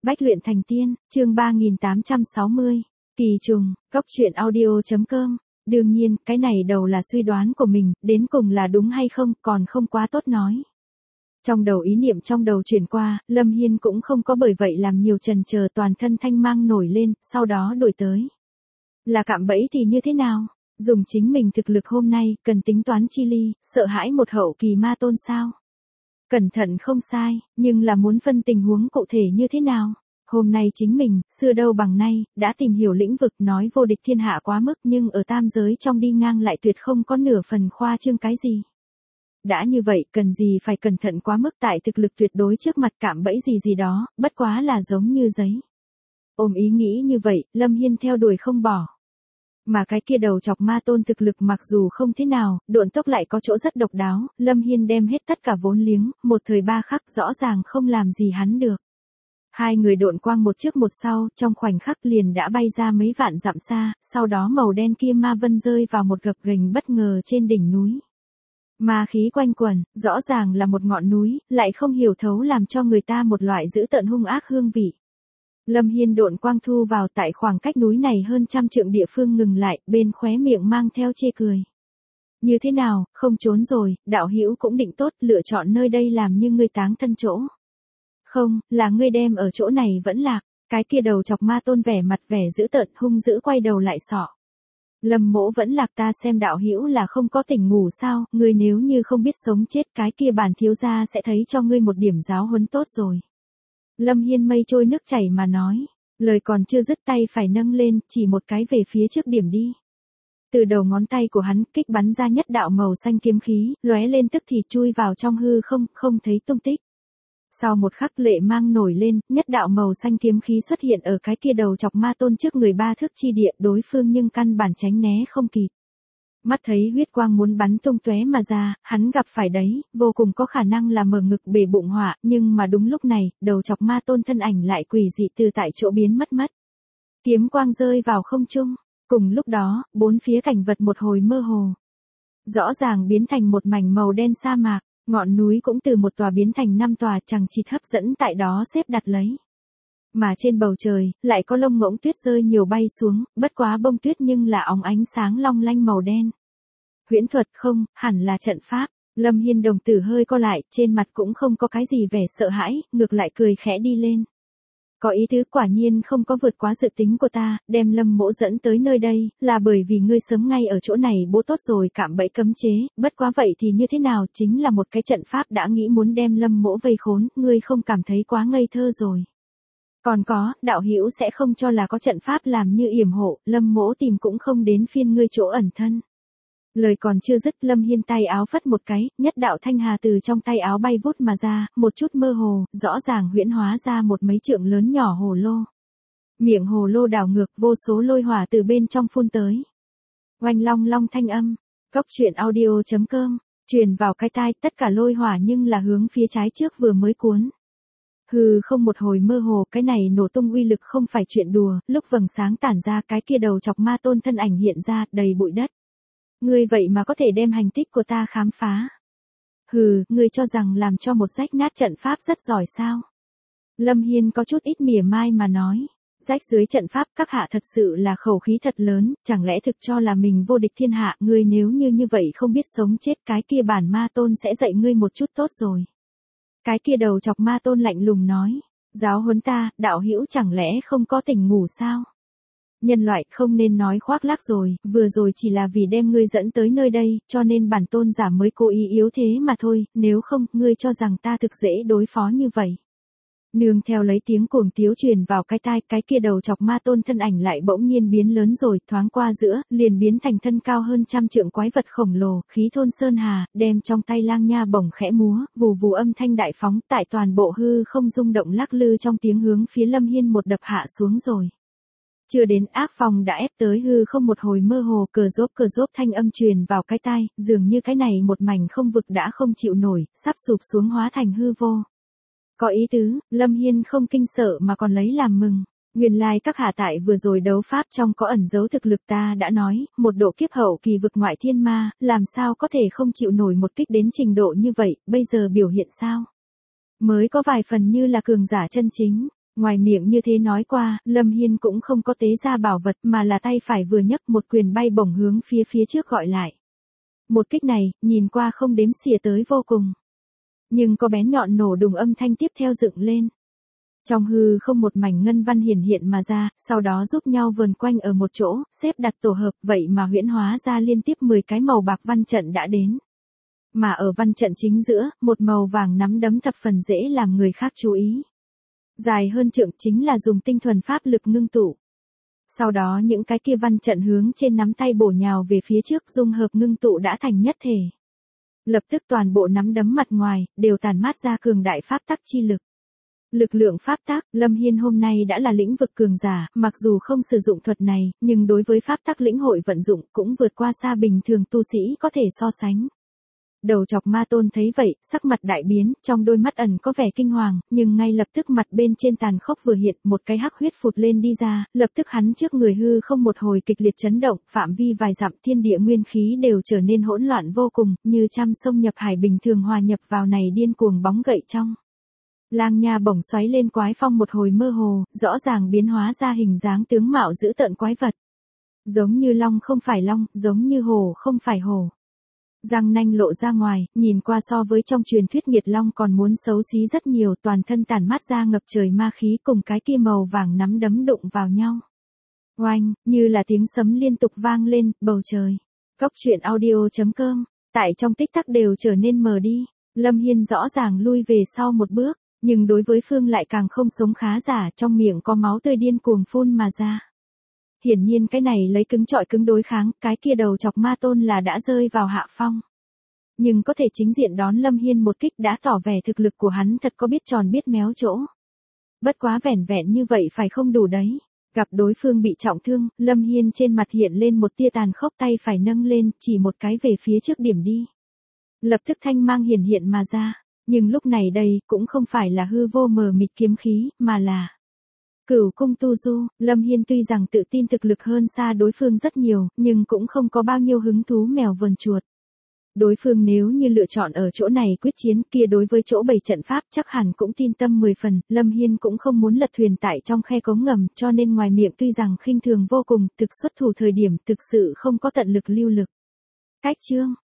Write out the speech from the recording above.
Bách luyện thành tiên, chương 3860. Kỳ trùng, Cốc truyện audio.com. Đương nhiên, cái này đầu là suy đoán của mình, đến cùng là đúng hay không, còn không quá tốt nói. Trong đầu ý niệm trong đầu chuyển qua, Lâm Hiên cũng không có bởi vậy làm nhiều chần chờ, toàn thân thanh mang nổi lên, sau đó đổi tới. Là cạm bẫy thì như thế nào? Dùng chính mình thực lực hôm nay, cần tính toán chi ly, sợ hãi một hậu kỳ ma tôn sao? Cẩn thận không sai, nhưng là muốn phân tình huống cụ thể như thế nào? Hôm nay chính mình, xưa đâu bằng nay, đã tìm hiểu lĩnh vực nói vô địch thiên hạ quá mức, nhưng ở tam giới trong đi ngang lại tuyệt không có nửa phần khoa trương cái gì. Đã như vậy, cần gì phải cẩn thận quá mức, tại thực lực tuyệt đối trước mặt cạm bẫy gì đó, bất quá là giống như giấy. Ôm ý nghĩ như vậy, Lâm Hiên theo đuổi không bỏ. Mà cái kia đầu chọc ma tôn thực lực mặc dù không thế nào, độn tốc lại có chỗ rất độc đáo, Lâm Hiên đem hết tất cả vốn liếng, một thời ba khắc rõ ràng không làm gì hắn được. Hai người độn quang một trước một sau, trong khoảnh khắc liền đã bay ra mấy vạn dặm xa, sau đó màu đen kia ma vân rơi vào một gập ghềnh bất ngờ trên đỉnh núi. Ma khí quanh quẩn, rõ ràng là một ngọn núi, lại không hiểu thấu làm cho người ta một loại dữ tợn hung ác hương vị. Lâm Hiên độn quang thu vào tại khoảng cách núi này hơn 100 trượng địa phương ngừng lại, bên khóe miệng mang theo chê cười. Như thế nào, không trốn rồi, đạo hữu cũng định tốt, lựa chọn nơi đây làm như ngươi táng thân chỗ. Không, là ngươi đem ở chỗ này vẫn lạc, cái kia đầu chọc ma tôn vẻ mặt vẻ dữ tợn hung dữ quay đầu lại sọ. Lâm mỗ vẫn lạc, ta xem đạo hữu là không có tỉnh ngủ sao, ngươi nếu như không biết sống chết cái kia bản thiếu gia sẽ thấy cho ngươi một điểm giáo huấn tốt rồi. Lâm Hiên mây trôi nước chảy mà nói, lời còn chưa dứt tay phải nâng lên, chỉ một cái về phía trước điểm đi. Từ đầu ngón tay của hắn kích bắn ra nhất đạo màu xanh kiếm khí, lóe lên tức thì chui vào trong hư không, không thấy tung tích. Sau một khắc lệ mang nổi lên, nhất đạo màu xanh kiếm khí xuất hiện ở cái kia đầu chọc ma tôn trước người 3 thước chi địa, đối phương nhưng căn bản tránh né không kịp. Mắt thấy huyết quang muốn bắn tung tóe mà ra, hắn gặp phải đấy, vô cùng có khả năng là mở ngực bể bụng hỏa, nhưng mà đúng lúc này, đầu chọc ma tôn thân ảnh lại quỷ dị từ tại chỗ biến mất. Kiếm quang rơi vào không trung, cùng lúc đó, bốn phía cảnh vật một hồi mơ hồ. Rõ ràng biến thành một mảnh màu đen sa mạc, ngọn núi cũng từ một tòa biến thành 5 tòa chằng chịt hấp dẫn tại đó xếp đặt lấy. Mà trên bầu trời, lại có lông ngỗng tuyết rơi nhiều bay xuống, bất quá bông tuyết nhưng là óng ánh sáng long lanh màu đen. Huyễn thuật không, hẳn là trận pháp. Lâm Hiên đồng tử hơi co lại, trên mặt cũng không có cái gì vẻ sợ hãi, ngược lại cười khẽ đi lên. Có ý tứ quả nhiên không có vượt quá dự tính của ta, đem Lâm mỗ dẫn tới nơi đây, là bởi vì ngươi sớm ngay ở chỗ này bố tốt rồi cạm bẫy cấm chế, bất quá vậy thì như thế nào, chính là một cái trận pháp đã nghĩ muốn đem Lâm mỗ vây khốn, ngươi không cảm thấy quá ngây thơ rồi. Còn có, đạo hữu sẽ không cho là có trận pháp làm như yểm hộ, Lâm mỗ tìm cũng không đến phiên ngươi chỗ ẩn thân. Lời còn chưa dứt, Lâm Hiên tay áo phất một cái, nhất đạo thanh hà từ trong tay áo bay vút mà ra, một chút mơ hồ, rõ ràng huyễn hóa ra một mấy trượng lớn nhỏ hồ lô. Miệng hồ lô đảo ngược, vô số lôi hỏa từ bên trong phun tới. Oanh long long thanh âm, Cốc truyện audio.com, truyền vào cái tai, tất cả lôi hỏa nhưng là hướng phía trái trước vừa mới cuốn. Hừ, không một hồi mơ hồ, cái này nổ tung uy lực không phải chuyện đùa, lúc vầng sáng tản ra cái kia đầu chọc ma tôn thân ảnh hiện ra, đầy bụi đất. Ngươi vậy mà có thể đem hành tích của ta khám phá. Hừ, ngươi cho rằng làm cho một rách nát trận pháp rất giỏi sao? Lâm Hiên có chút ít mỉa mai mà nói. Rách dưới trận pháp các hạ thật sự là khẩu khí thật lớn, chẳng lẽ thực cho là mình vô địch thiên hạ, ngươi nếu như vậy không biết sống chết cái kia bản ma tôn sẽ dạy ngươi một chút tốt rồi. Cái kia đầu chọc ma tôn lạnh lùng nói, giáo huấn ta, đạo hữu chẳng lẽ không có tỉnh ngủ sao? Nhân loại không nên nói khoác lác rồi, vừa rồi chỉ là vì đem ngươi dẫn tới nơi đây, cho nên bản tôn giả mới cố ý yếu thế mà thôi, nếu không, ngươi cho rằng ta thực dễ đối phó như vậy. Nương theo lấy tiếng cuồng tiếu truyền vào cái tai, cái kia đầu chọc ma tôn thân ảnh lại bỗng nhiên biến lớn rồi, thoáng qua giữa, liền biến thành thân cao hơn 100 trượng quái vật khổng lồ, khí thôn sơn hà, đem trong tay lang nha bổng khẽ múa, vù vù âm thanh đại phóng, tại toàn bộ hư không rung động lắc lư trong tiếng hướng phía Lâm Hiên một đập hạ xuống rồi. Chưa đến ác phòng đã ép tới hư không một hồi mơ hồ, cờ rốp thanh âm truyền vào cái tai, dường như cái này một mảnh không vực đã không chịu nổi, sắp sụp xuống hóa thành hư vô. Có ý tứ, Lâm Hiên không kinh sợ mà còn lấy làm mừng. Nguyên lai các hạ tại vừa rồi đấu pháp trong có ẩn dấu thực lực, ta đã nói, một độ kiếp hậu kỳ vực ngoại thiên ma, làm sao có thể không chịu nổi một kích đến trình độ như vậy, bây giờ biểu hiện sao? Mới có vài phần như là cường giả chân chính. Ngoài miệng như thế nói qua, Lâm Hiên cũng không có tế ra bảo vật mà là tay phải vừa nhấc một quyền bay bổng hướng phía trước gọi lại. Một kích này, nhìn qua không đếm xỉa tới vô cùng. Nhưng có bén nhọn nổ đùng âm thanh tiếp theo dựng lên. Trong hư không một mảnh ngân văn hiển hiện mà ra, sau đó giúp nhau vờn quanh ở một chỗ, xếp đặt tổ hợp, vậy mà huyễn hóa ra liên tiếp 10 cái màu bạc văn trận đã đến. Mà ở văn trận chính giữa, một màu vàng nắm đấm thập phần dễ làm người khác chú ý. Dài hơn trượng chính là dùng tinh thuần pháp lực ngưng tụ. Sau đó những cái kia văn trận hướng trên nắm tay bổ nhào về phía trước dung hợp ngưng tụ đã thành nhất thể. Lập tức toàn bộ nắm đấm mặt ngoài, đều tàn mát ra cường đại pháp tắc chi lực. Lực lượng pháp tắc, Lâm Hiên hôm nay đã là lĩnh vực cường giả, mặc dù không sử dụng thuật này, nhưng đối với pháp tắc lĩnh hội vận dụng cũng vượt qua xa bình thường tu sĩ có thể so sánh. Đầu chọc ma tôn thấy vậy, sắc mặt đại biến, trong đôi mắt ẩn có vẻ kinh hoàng, nhưng ngay lập tức mặt bên trên tàn khốc vừa hiện, một cái hắc huyết phụt lên đi ra, lập tức hắn trước người hư không một hồi kịch liệt chấn động, phạm vi vài dặm thiên địa nguyên khí đều trở nên hỗn loạn vô cùng, như trăm sông nhập hải bình thường hòa nhập vào này điên cuồng bóng gậy trong. Lang nha bổng xoáy lên quái phong một hồi mơ hồ, rõ ràng biến hóa ra hình dáng tướng mạo dữ tợn quái vật. Giống như long không phải long, giống như hổ không phải hổ. Răng nanh lộ ra ngoài, nhìn qua so với trong truyền thuyết nghiệt long còn muốn xấu xí rất nhiều, toàn thân tản mát ra ngập trời ma khí cùng cái kia màu vàng nắm đấm đụng vào nhau. Oanh, như là tiếng sấm liên tục vang lên, bầu trời. Cốc truyện audio.com, tại trong tích tắc đều trở nên mờ đi. Lâm Hiên rõ ràng lui về sau một bước, nhưng đối với phương lại càng không sống khá giả, trong miệng có máu tươi điên cuồng phun mà ra. Hiển nhiên cái này lấy cứng trọi cứng đối kháng, cái kia đầu chọc ma tôn là đã rơi vào hạ phong. Nhưng có thể chính diện đón Lâm Hiên một kích đã tỏ vẻ thực lực của hắn thật có biết tròn biết méo chỗ. Bất quá vẻn vẹn như vậy phải không đủ đấy. Gặp đối phương bị trọng thương, Lâm Hiên trên mặt hiện lên một tia tàn khốc, tay phải nâng lên, chỉ một cái về phía trước điểm đi. Lập tức thanh mang hiển hiện mà ra. Nhưng lúc này đây cũng không phải là hư vô mờ mịt kiếm khí, mà là Cửu cung tu du. Lâm Hiên tuy rằng tự tin thực lực hơn xa đối phương rất nhiều, nhưng cũng không có bao nhiêu hứng thú mèo vờn chuột. Đối phương nếu như lựa chọn ở chỗ này quyết chiến kia đối với chỗ bày trận pháp chắc hẳn cũng tin tâm 10 phần, Lâm Hiên cũng không muốn lật thuyền tại trong khe cống ngầm, cho nên ngoài miệng tuy rằng khinh thường vô cùng, thực xuất thủ thời điểm thực sự không có tận lực lưu lực. Cách chương